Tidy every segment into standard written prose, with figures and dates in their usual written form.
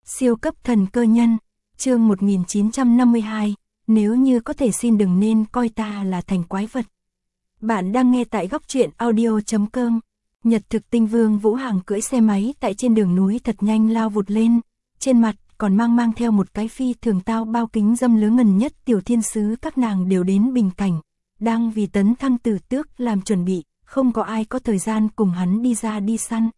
Siêu cấp thần cơ nhân, chương 1952, nếu như có thể xin đừng nên coi ta là thành quái vật. Bạn đang nghe tại góc truyện audio.com. Nhật thực tinh Vương Vũ Hằng cưỡi xe máy tại trên đường núi thật nhanh lao vụt lên, trên mặt còn mang theo một cái phi thường tao bao kính dâm lứa ngần nhất tiểu thiên sứ các nàng đều đến bình cảnh, đang vì tấn thăng tử tước làm chuẩn bị, không có ai có thời gian cùng hắn đi ra đi săn.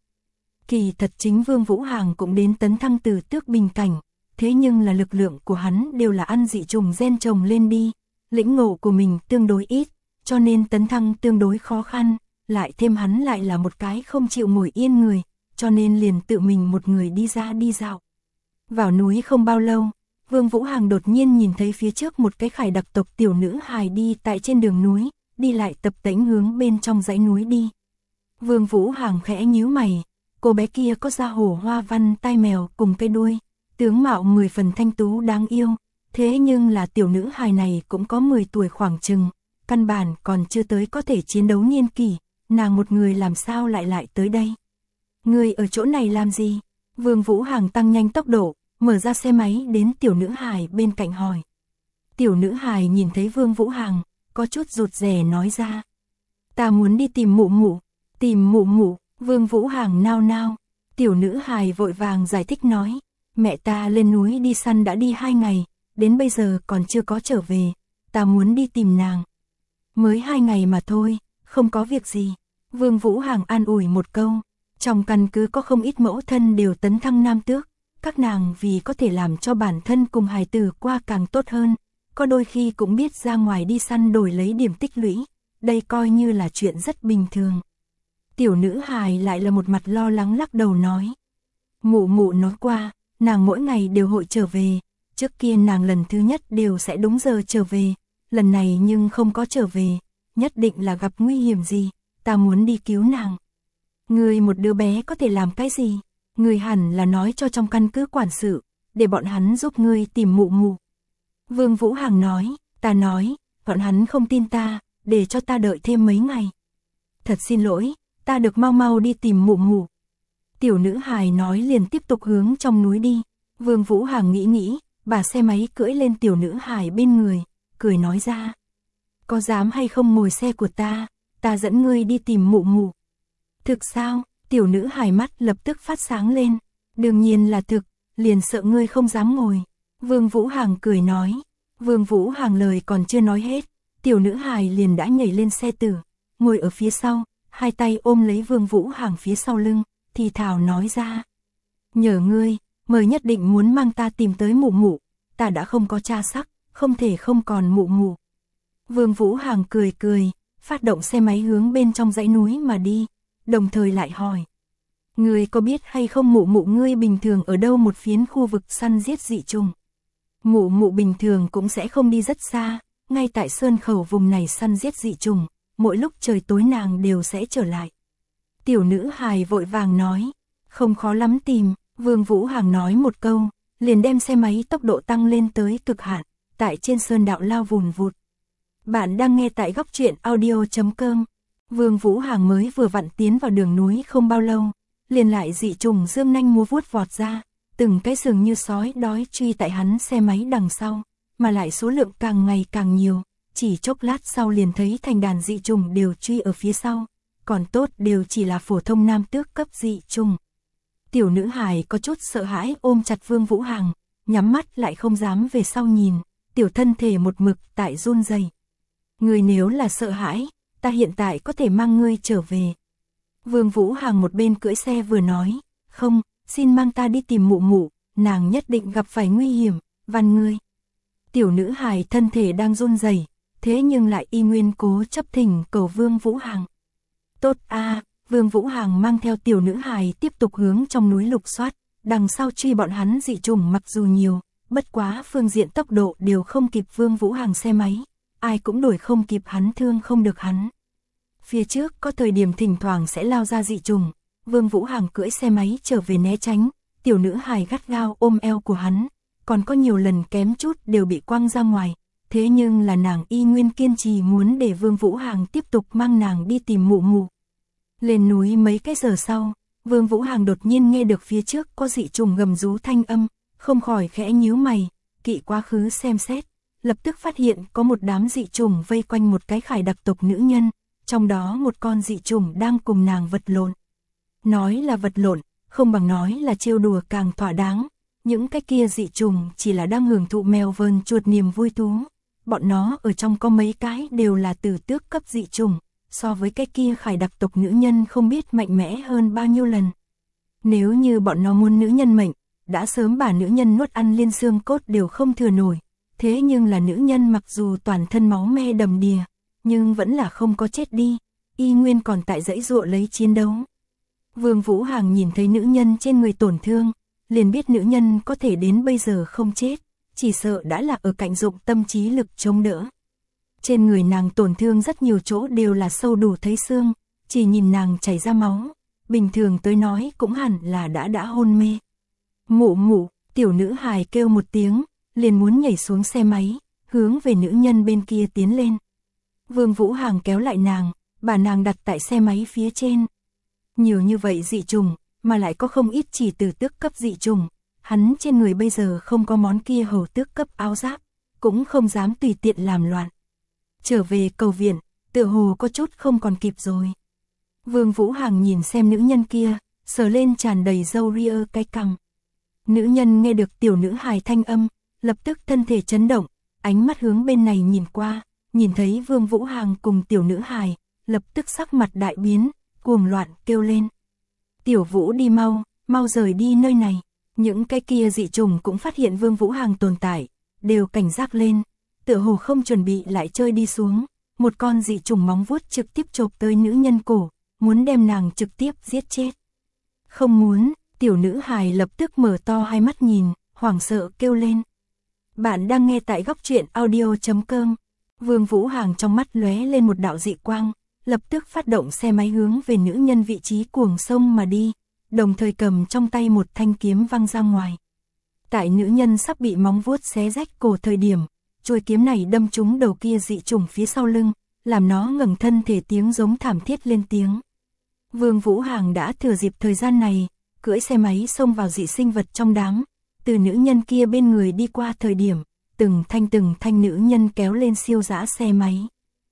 Kỳ thật chính Vương Vũ Hằng cũng đến tấn thăng tử tước bình cảnh, thế nhưng là lực lượng của hắn đều là ăn dị trùng gen trồng lên đi, lĩnh ngộ của mình tương đối ít, cho nên tấn thăng tương đối khó khăn, lại thêm hắn lại là một cái không chịu ngồi yên người, cho nên liền tự mình một người đi ra đi dạo. Vào núi không bao lâu, Vương Vũ Hằng đột nhiên nhìn thấy phía trước một cái khải đặc tộc tiểu nữ hài đi tại trên đường núi, đi lại tập tễnh hướng bên trong dãy núi đi. Vương Vũ Hằng khẽ nhíu mày, cô bé kia có da hổ hoa văn tai mèo cùng cây đuôi, tướng mạo 10 phần thanh tú đáng yêu, thế nhưng là tiểu nữ hài này cũng có 10 tuổi khoảng chừng, căn bản còn chưa tới có thể chiến đấu niên kỷ, nàng một người làm sao lại tới đây. Người ở chỗ này làm gì? Vương Vũ Hằng tăng nhanh tốc độ, mở ra xe máy đến tiểu nữ hài bên cạnh hỏi. Tiểu nữ hài nhìn thấy Vương Vũ Hằng, có chút rụt rè nói ra. Ta muốn đi tìm mụ mụ. Tìm mụ mụ? Vương Vũ Hằng nao nao. Tiểu nữ hài vội vàng giải thích nói. Mẹ ta lên núi đi săn đã đi 2 ngày, đến bây giờ còn chưa có trở về. Ta muốn đi tìm nàng. Mới 2 ngày mà thôi, không có việc gì. Vương Vũ Hằng an ủi một câu. Trong căn cứ có không ít mẫu thân đều tấn thăng nam tước. Các nàng vì có thể làm cho bản thân cùng hài tử qua càng tốt hơn, có đôi khi cũng biết ra ngoài đi săn đổi lấy điểm tích lũy, đây coi như là chuyện rất bình thường. Tiểu nữ hài lại là một mặt lo lắng lắc đầu nói. Mụ mụ nói qua, nàng mỗi ngày đều hội trở về, trước kia nàng lần thứ nhất đều sẽ đúng giờ trở về, lần này nhưng không có trở về, nhất định là gặp nguy hiểm gì, ta muốn đi cứu nàng. Người một đứa bé có thể làm cái gì? Người hẳn là nói cho trong căn cứ quản sự, để bọn hắn giúp ngươi tìm mụ mụ. Vương Vũ Hằng nói, ta nói, bọn hắn không tin ta, để cho ta đợi thêm mấy ngày. Thật xin lỗi, ta được mau đi tìm mụ mụ. Tiểu nữ hài nói liền tiếp tục hướng trong núi đi. Vương Vũ Hằng nghĩ, bà xe máy cưỡi lên tiểu nữ hài bên người, cười nói ra. Có dám hay không ngồi xe của ta dẫn ngươi đi tìm mụ mụ. Thực sao? Tiểu nữ hài mắt lập tức phát sáng lên. Đương nhiên là thực, liền sợ ngươi không dám ngồi. Vương Vũ Hằng cười nói. Vương Vũ Hằng lời còn chưa nói hết, tiểu nữ hài liền đã nhảy lên xe tử, ngồi ở phía sau, hai tay ôm lấy Vương Vũ Hằng phía sau lưng, thì thào nói ra. Nhờ ngươi, mời nhất định muốn mang ta tìm tới mụ mụ, ta đã không có cha sắc, không thể không còn mụ mụ. Vương Vũ Hằng cười, phát động xe máy hướng bên trong dãy núi mà đi, đồng thời lại hỏi. Ngươi có biết hay không mụ mụ ngươi bình thường ở đâu một phiến khu vực săn giết dị trùng? Mụ mụ bình thường cũng sẽ không đi rất xa, ngay tại sơn khẩu vùng này săn giết dị trùng, mỗi lúc trời tối nàng đều sẽ trở lại. Tiểu nữ hài vội vàng nói, không khó lắm tìm. Vương Vũ Hằng nói một câu, liền đem xe máy tốc độ tăng lên tới cực hạn, tại trên sơn đạo lao vùn vụt. Bạn đang nghe tại góc truyện audio.com. Vương Vũ Hằng mới vừa vặn tiến vào đường núi không bao lâu, liền lại dị trùng dương nanh múa vuốt vọt ra, từng cái sừng như sói đói truy tại hắn xe máy đằng sau, mà lại số lượng càng ngày càng nhiều, chỉ chốc lát sau liền thấy thành đàn dị trùng đều truy ở phía sau, còn tốt đều chỉ là phổ thông nam tước cấp dị trùng. Tiểu nữ hài có chút sợ hãi ôm chặt Vương Vũ Hằng, nhắm mắt lại không dám về sau nhìn, tiểu thân thể một mực tại run rẩy. Người nếu là sợ hãi, ta hiện tại có thể mang ngươi trở về. Vương Vũ Hằng một bên cưỡi xe vừa nói, không, xin mang ta đi tìm mụ mụ, nàng nhất định gặp phải nguy hiểm, van ngươi. Tiểu nữ hài thân thể đang run rẩy, thế nhưng lại y nguyên cố chấp thỉnh cầu Vương Vũ Hằng. Tốt a, Vương Vũ Hằng mang theo tiểu nữ hài tiếp tục hướng trong núi lục soát, đằng sau truy bọn hắn dị trùng mặc dù nhiều, bất quá phương diện tốc độ đều không kịp Vương Vũ Hằng xe máy, ai cũng đuổi không kịp hắn, thương không được hắn. Phía trước có thời điểm thỉnh thoảng sẽ lao ra dị trùng, Vương Vũ Hằng cưỡi xe máy trở về né tránh, tiểu nữ hài gắt gao ôm eo của hắn, còn có nhiều lần kém chút đều bị quăng ra ngoài, thế nhưng là nàng y nguyên kiên trì muốn để Vương Vũ Hằng tiếp tục mang nàng đi tìm mụ mụ. Lên núi mấy cái giờ sau, Vương Vũ Hằng đột nhiên nghe được phía trước có dị trùng gầm rú thanh âm, không khỏi khẽ nhíu mày, kỵ quá khứ xem xét, lập tức phát hiện có một đám dị trùng vây quanh một cái khải đặc tộc nữ nhân, trong đó một con dị trùng đang cùng nàng vật lộn. Nói là vật lộn, không bằng nói là trêu đùa càng thỏa đáng, những cái kia dị trùng chỉ là đang hưởng thụ mèo vờn chuột niềm vui thú. Bọn nó ở trong có mấy cái đều là tử tước cấp dị trùng, so với cái kia khải đặc tộc nữ nhân không biết mạnh mẽ hơn bao nhiêu lần. Nếu như bọn nó muốn nữ nhân mệnh, đã sớm bà nữ nhân nuốt ăn liên xương cốt đều không thừa nổi. Thế nhưng là nữ nhân mặc dù toàn thân máu me đầm đìa, nhưng vẫn là không có chết đi, y nguyên còn tại dãy dụa lấy chiến đấu. Vương Vũ Hằng nhìn thấy nữ nhân trên người tổn thương, liền biết nữ nhân có thể đến bây giờ không chết, chỉ sợ đã là ở cạnh dụng tâm trí lực chống đỡ. Trên người nàng tổn thương rất nhiều chỗ đều là sâu đủ thấy xương, chỉ nhìn nàng chảy ra máu, bình thường tới nói cũng hẳn là đã hôn mê. Mụ mụ, tiểu nữ hài kêu một tiếng, liền muốn nhảy xuống xe máy, hướng về nữ nhân bên kia tiến lên. Vương Vũ Hằng kéo lại nàng, bà nàng đặt tại xe máy phía trên. Nhiều như vậy dị trùng, mà lại có không ít chỉ tử tước cấp dị trùng, hắn trên người bây giờ không có món kia hầu tước cấp áo giáp, cũng không dám tùy tiện làm loạn. Trở về cầu viện, tựa hồ có chút không còn kịp rồi. Vương Vũ Hằng nhìn xem nữ nhân kia, sờ lên tràn đầy râu ria cái cằm. Nữ nhân nghe được tiểu nữ hài thanh âm, lập tức thân thể chấn động, ánh mắt hướng bên này nhìn qua, nhìn thấy Vương Vũ Hằng cùng tiểu nữ hài, lập tức sắc mặt đại biến, cuồng loạn kêu lên. Tiểu Vũ đi mau, mau rời đi nơi này. Những cái kia dị trùng cũng phát hiện Vương Vũ Hằng tồn tại, đều cảnh giác lên, tựa hồ không chuẩn bị lại chơi đi xuống. Một con dị trùng móng vuốt trực tiếp chộp tới nữ nhân cổ, muốn đem nàng trực tiếp giết chết. Không muốn, tiểu nữ hài lập tức mở to hai mắt nhìn, hoảng sợ kêu lên. Bạn đang nghe tại góc truyện audio.com. Vương Vũ Hằng trong mắt lóe lên một đạo dị quang, lập tức phát động xe máy hướng về nữ nhân vị trí cuồng sông mà đi, đồng thời cầm trong tay một thanh kiếm văng ra ngoài. Tại nữ nhân sắp bị móng vuốt xé rách cổ thời điểm, chuôi kiếm này đâm trúng đầu kia dị trùng phía sau lưng, làm nó ngẩng thân thể tiếng giống thảm thiết lên tiếng. Vương Vũ Hằng đã thừa dịp thời gian này, cưỡi xe máy xông vào dị sinh vật trong đám, từ nữ nhân kia bên người đi qua thời điểm, từng thanh nữ nhân kéo lên siêu dã xe máy.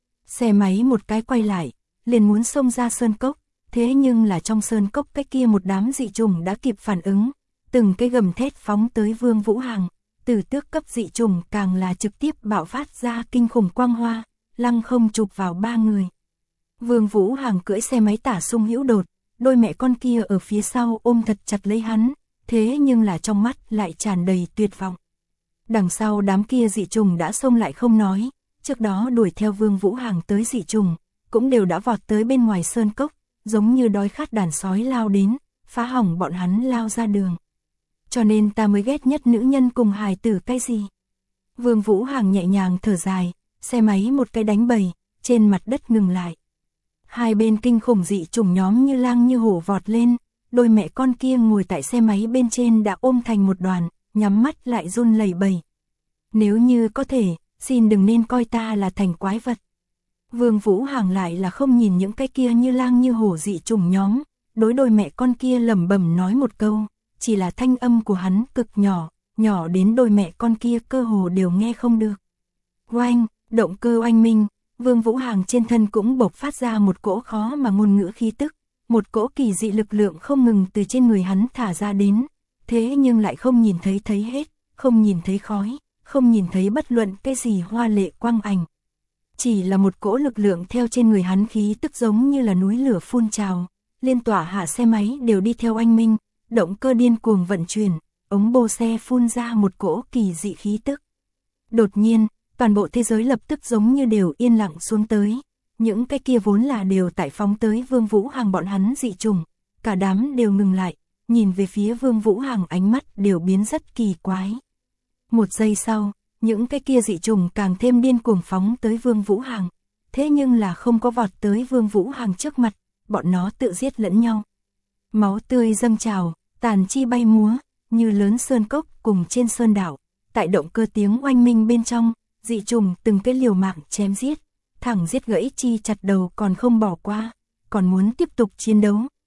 Xe máy một cái quay lại, liền muốn xông ra sơn cốc, thế nhưng là trong sơn cốc cái kia một đám dị trùng đã kịp phản ứng, từng cái gầm thét phóng tới Vương Vũ Hằng, tử tước cấp dị trùng càng là trực tiếp bạo phát ra kinh khủng quang hoa, lăng không chụp vào ba người. Vương Vũ Hằng cưỡi xe máy tả sung hữu đột, đôi mẹ con kia ở phía sau ôm thật chặt lấy hắn, thế nhưng là trong mắt lại tràn đầy tuyệt vọng. Đằng sau đám kia dị trùng đã xông lại không nói, trước đó đuổi theo Vương Vũ Hằng tới dị trùng, cũng đều đã vọt tới bên ngoài sơn cốc, giống như đói khát đàn sói lao đến, phá hỏng bọn hắn lao ra đường. Cho nên ta mới ghét nhất nữ nhân cùng hài tử cái gì. Vương Vũ Hằng nhẹ nhàng thở dài, xe máy một cái đánh bầy, trên mặt đất ngừng lại. Hai bên kinh khủng dị trùng nhóm như lang như hổ vọt lên, đôi mẹ con kia ngồi tại xe máy bên trên đã ôm thành một đoàn, nhắm mắt lại run lẩy bẩy. Nếu như có thể, xin đừng nên coi ta là thành quái vật. Vương Vũ Hằng lại là không nhìn những cái kia như lang như hổ dị trùng nhóm, đối đôi mẹ con kia lẩm bẩm nói một câu, chỉ là thanh âm của hắn cực nhỏ, nhỏ đến đôi mẹ con kia cơ hồ đều nghe không được. Oanh, động cơ oanh minh, Vương Vũ Hằng trên thân cũng bộc phát ra một cỗ khó mà ngôn ngữ khí tức, một cỗ kỳ dị lực lượng không ngừng từ trên người hắn thả ra đến, thế nhưng lại không nhìn thấy hết, không nhìn thấy khói, không nhìn thấy bất luận cái gì hoa lệ quang ảnh. Chỉ là một cỗ lực lượng theo trên người hắn khí tức giống như là núi lửa phun trào, liên tỏa hạ xe máy đều đi theo oanh minh, động cơ điên cuồng vận chuyển, ống bô xe phun ra một cỗ kỳ dị khí tức. Đột nhiên, toàn bộ thế giới lập tức giống như đều yên lặng xuống tới, những cái kia vốn là đều tại phóng tới Vương Vũ Hằng bọn hắn dị trùng, cả đám đều ngừng lại, nhìn về phía Vương Vũ Hằng ánh mắt đều biến rất kỳ quái. Một giây sau, những cái kia dị trùng càng thêm điên cuồng phóng tới Vương Vũ Hằng, thế nhưng là không có vọt tới Vương Vũ Hằng trước mặt, bọn nó tự giết lẫn nhau. Máu tươi dâng trào, tàn chi bay múa, như lớn sơn cốc cùng trên sơn đảo, tại động cơ tiếng oanh minh bên trong, dị trùng từng cái liều mạng chém giết, thẳng giết gãy chi chặt đầu còn không bỏ qua, còn muốn tiếp tục chiến đấu,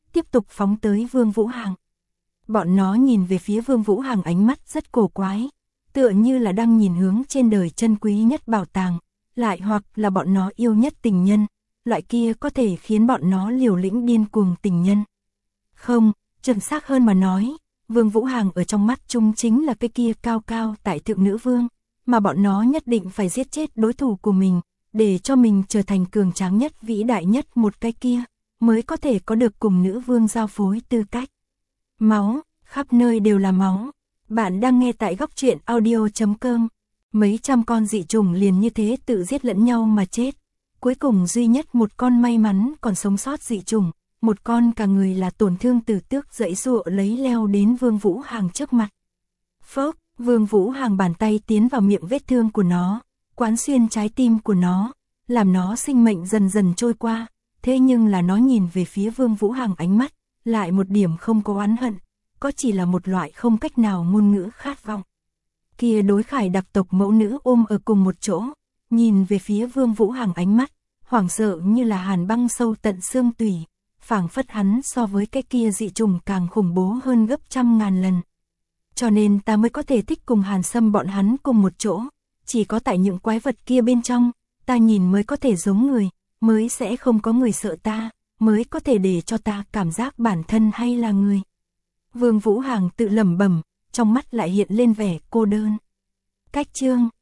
tiếp tục phóng tới Vương Vũ Hằng. Bọn nó nhìn về phía Vương Vũ Hằng ánh mắt rất cổ quái, tựa như là đang nhìn hướng trên đời chân quý nhất bảo tàng, lại hoặc là bọn nó yêu nhất tình nhân, loại kia có thể khiến bọn nó liều lĩnh điên cuồng tình nhân. Không, chuẩn xác hơn mà nói, Vương Vũ Hằng ở trong mắt chúng chính là cái kia cao cao tại thượng nữ vương, mà bọn nó nhất định phải giết chết đối thủ của mình, để cho mình trở thành cường tráng nhất vĩ đại nhất một cái kia, mới có thể có được cùng nữ vương giao phối tư cách. Máu, khắp nơi đều là máu. Bạn đang nghe tại góc truyện audio.com. Mấy trăm con dị trùng liền như thế tự giết lẫn nhau mà chết. Cuối cùng duy nhất một con may mắn còn sống sót dị trùng, một con cả người là tổn thương từ tước giãy giụa lấy leo đến Vương Vũ Hằng trước mặt. Phốc, Vương Vũ Hằng bàn tay tiến vào miệng vết thương của nó, quán xuyên trái tim của nó, làm nó sinh mệnh dần dần trôi qua. Thế nhưng là nó nhìn về phía Vương Vũ Hằng ánh mắt, lại một điểm không có oán hận, có chỉ là một loại không cách nào ngôn ngữ khát vọng. Kia đối khải đặc tộc mẫu nữ ôm ở cùng một chỗ, nhìn về phía Vương Vũ Hằng ánh mắt, hoảng sợ như là hàn băng sâu tận xương tủy, phảng phất hắn so với cái kia dị trùng càng khủng bố hơn gấp trăm ngàn lần. Cho nên ta mới có thể thích cùng Hàn Sâm bọn hắn cùng một chỗ, chỉ có tại những quái vật kia bên trong, ta nhìn mới có thể giống người, mới sẽ không có người sợ ta, mới có thể để cho ta cảm giác bản thân hay là người. Vương Vũ Hằng tự lẩm bẩm, trong mắt lại hiện lên vẻ cô đơn. Cách chương